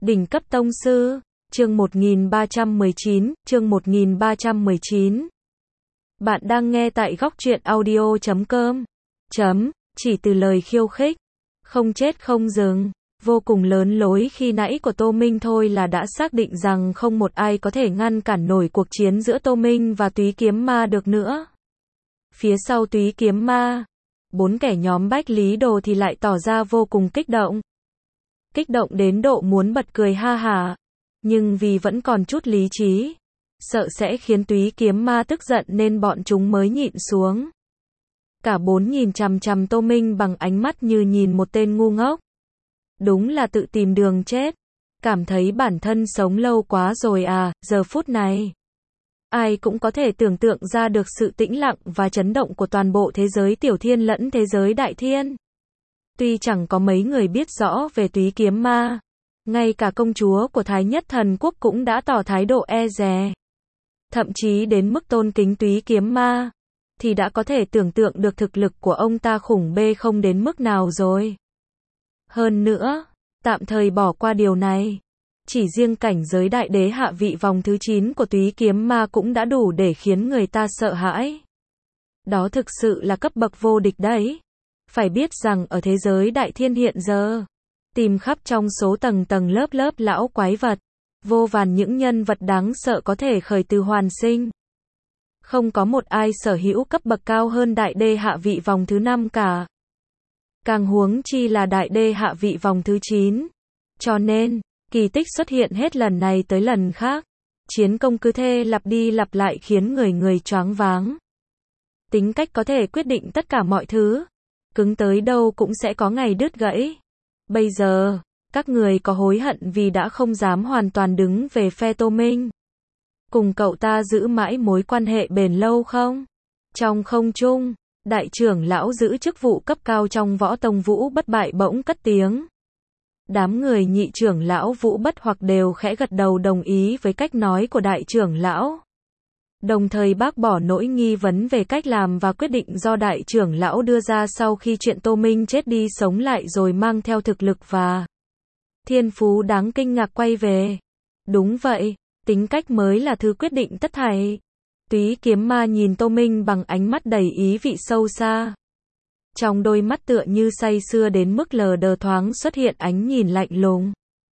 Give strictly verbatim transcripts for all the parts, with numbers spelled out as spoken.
Đỉnh cấp tông sư, chương một nghìn ba trăm mười chín, chương một nghìn ba trăm mười chín. Bạn đang nghe tại góc truyện audio chấm com. Chấm, chỉ từ lời khiêu khích, không chết không dừng, vô cùng lớn lối khi nãy của Tô Minh thôi là đã xác định rằng không một ai có thể ngăn cản nổi cuộc chiến giữa Tô Minh và Túy Kiếm Ma được nữa. Phía sau Túy Kiếm Ma, bốn kẻ nhóm Bách Lý Đồ thì lại tỏ ra vô cùng kích động. Kích động đến độ muốn bật cười ha hả, nhưng vì vẫn còn chút lý trí, sợ sẽ khiến Túy Kiếm Ma tức giận nên bọn chúng mới nhịn xuống. Cả bốn nhìn chằm chằm Tô Minh bằng ánh mắt như nhìn một tên ngu ngốc. Đúng là tự tìm đường chết, cảm thấy bản thân sống lâu quá rồi à, giờ phút này. Ai cũng có thể tưởng tượng ra được sự tĩnh lặng và chấn động của toàn bộ thế giới Tiểu Thiên lẫn thế giới Đại Thiên. Tuy chẳng có mấy người biết rõ về Túy Kiếm Ma, ngay cả công chúa của Thái Nhất Thần Quốc cũng đã tỏ thái độ e dè. Thậm chí đến mức tôn kính Túy Kiếm Ma, thì đã có thể tưởng tượng được thực lực của ông ta khủng bê không đến mức nào rồi. Hơn nữa, tạm thời bỏ qua điều này, chỉ riêng cảnh giới đại đế hạ vị vòng thứ chín của Túy Kiếm Ma cũng đã đủ để khiến người ta sợ hãi. Đó thực sự là cấp bậc vô địch đấy. Phải biết rằng ở thế giới Đại Thiên hiện giờ, tìm khắp trong số tầng tầng lớp lớp lão quái vật, vô vàn những nhân vật đáng sợ có thể khởi từ hoàn sinh. Không có một ai sở hữu cấp bậc cao hơn đại đê hạ vị vòng thứ năm cả. Càng huống chi là đại đê hạ vị vòng thứ chín. Cho nên, kỳ tích xuất hiện hết lần này tới lần khác. Chiến công cứ thế lặp đi lặp lại khiến người người choáng váng. Tính cách có thể quyết định tất cả mọi thứ. Cứng tới đâu cũng sẽ có ngày đứt gãy. Bây giờ, các người có hối hận vì đã không dám hoàn toàn đứng về phe Tô Minh? Cùng cậu ta giữ mãi mối quan hệ bền lâu không? Trong không trung, đại trưởng lão giữ chức vụ cấp cao trong Võ Tông Vũ Bất Bại bỗng cất tiếng. Đám người nhị trưởng lão Vũ Bất hoặc đều khẽ gật đầu đồng ý với cách nói của đại trưởng lão. Đồng thời bác bỏ nỗi nghi vấn về cách làm và quyết định do đại trưởng lão đưa ra sau khi chuyện Tô Minh chết đi sống lại rồi mang theo thực lực và thiên phú đáng kinh ngạc quay về. Đúng vậy, tính cách mới là thứ quyết định tất thảy. Túy Kiếm Ma nhìn Tô Minh bằng ánh mắt đầy ý vị sâu xa. Trong đôi mắt tựa như say sưa đến mức lờ đờ thoáng xuất hiện ánh nhìn lạnh lùng.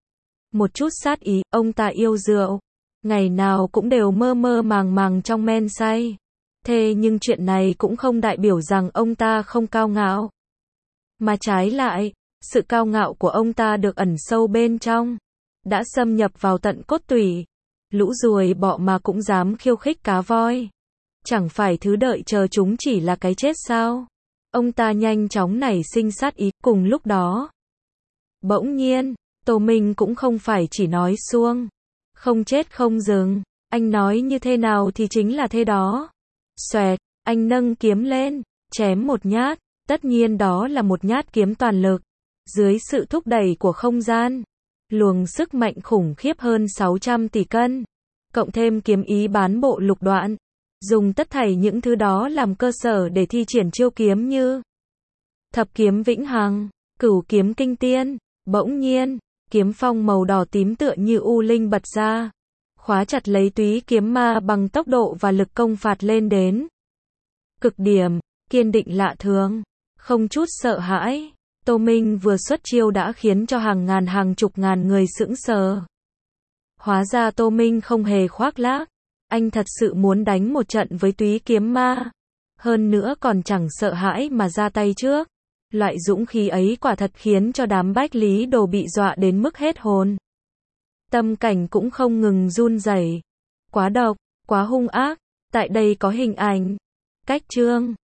Một chút sát ý, ông ta yêu rượu. Ngày nào cũng đều mơ mơ màng màng trong men say. Thế nhưng chuyện này cũng không đại biểu rằng ông ta không cao ngạo. Mà trái lại, sự cao ngạo của ông ta được ẩn sâu bên trong. Đã xâm nhập vào tận cốt tủy. Lũ ruồi bọ mà cũng dám khiêu khích cá voi. Chẳng phải thứ đợi chờ chúng chỉ là cái chết sao? Ông ta nhanh chóng nảy sinh sát ý. Cùng lúc đó, bỗng nhiên, Tô Minh cũng không phải chỉ nói suông. Không chết không dừng, anh nói như thế nào thì chính là thế đó. Xoẹt, anh nâng kiếm lên, chém một nhát, tất nhiên đó là một nhát kiếm toàn lực. Dưới sự thúc đẩy của không gian, luồng sức mạnh khủng khiếp hơn sáu trăm tỷ cân, cộng thêm kiếm ý bán bộ lục đoạn, dùng tất thảy những thứ đó làm cơ sở để thi triển chiêu kiếm như Thập Kiếm Vĩnh Hằng, Cửu Kiếm Kinh Tiên. Bỗng nhiên, kiếm phong màu đỏ tím tựa như u linh bật ra, khóa chặt lấy Túy Kiếm Ma bằng tốc độ và lực công phạt lên đến cực điểm, kiên định lạ thường, không chút sợ hãi. Tô Minh vừa xuất chiêu đã khiến cho hàng ngàn hàng chục ngàn người sững sờ. Hóa ra Tô Minh không hề khoác lác, anh thật sự muốn đánh một trận với Túy Kiếm Ma, hơn nữa còn chẳng sợ hãi mà ra tay trước. Loại dũng khí ấy quả thật khiến cho đám Bách Lý Đồ bị dọa đến mức hết hồn. Tâm cảnh cũng không ngừng run rẩy. Quá độc, quá hung ác. Tại đây có hình ảnh, cách chương,